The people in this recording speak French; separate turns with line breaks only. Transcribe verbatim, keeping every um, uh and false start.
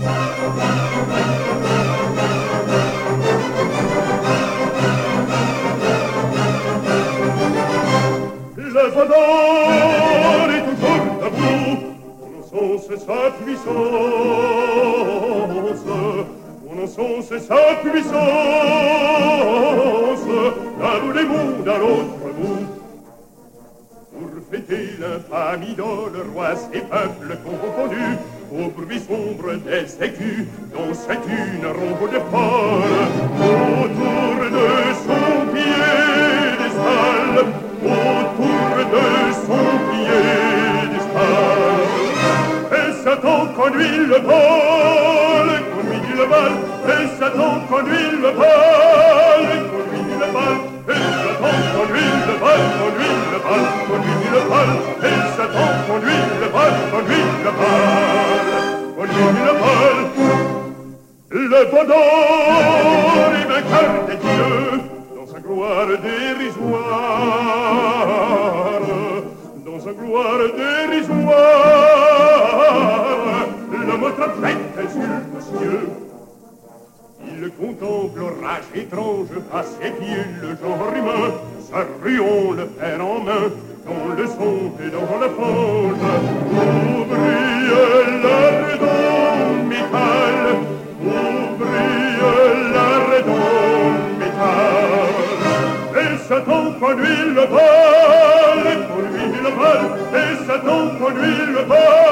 Le vendeur est toujours debout, on encense sa puissance, on encense sa puissance, d'un bout des mondes à l'autre bout. Pour fêter l'infamie dont le roi ses peuples confondus, au bruit sombre des écus, dont c'est une ronde folle, autour de son piédestal, autour de son piédestal. Et Satan conduit le bal, conduit le bal, et Satan conduit le bal, conduit le bal, et Satan conduit le bal, conduit le bal, conduit le bal, et Satan conduit le bal, conduit le bal, conduit le bal. Le vendeur est vainqueur des dieux, dans sa gloire dérisoire, dans sa gloire dérisoire, l'homme trompette sur le cieux. Il contemple l'orage étrange à ses pieds, le genre humain, sa ruon le fer en main, dans le son et dans la fange, où brille l'ardent métal, où brille l'ardent métal. Et Satan conduit le bal, conduit le bal, et Satan conduit le bal.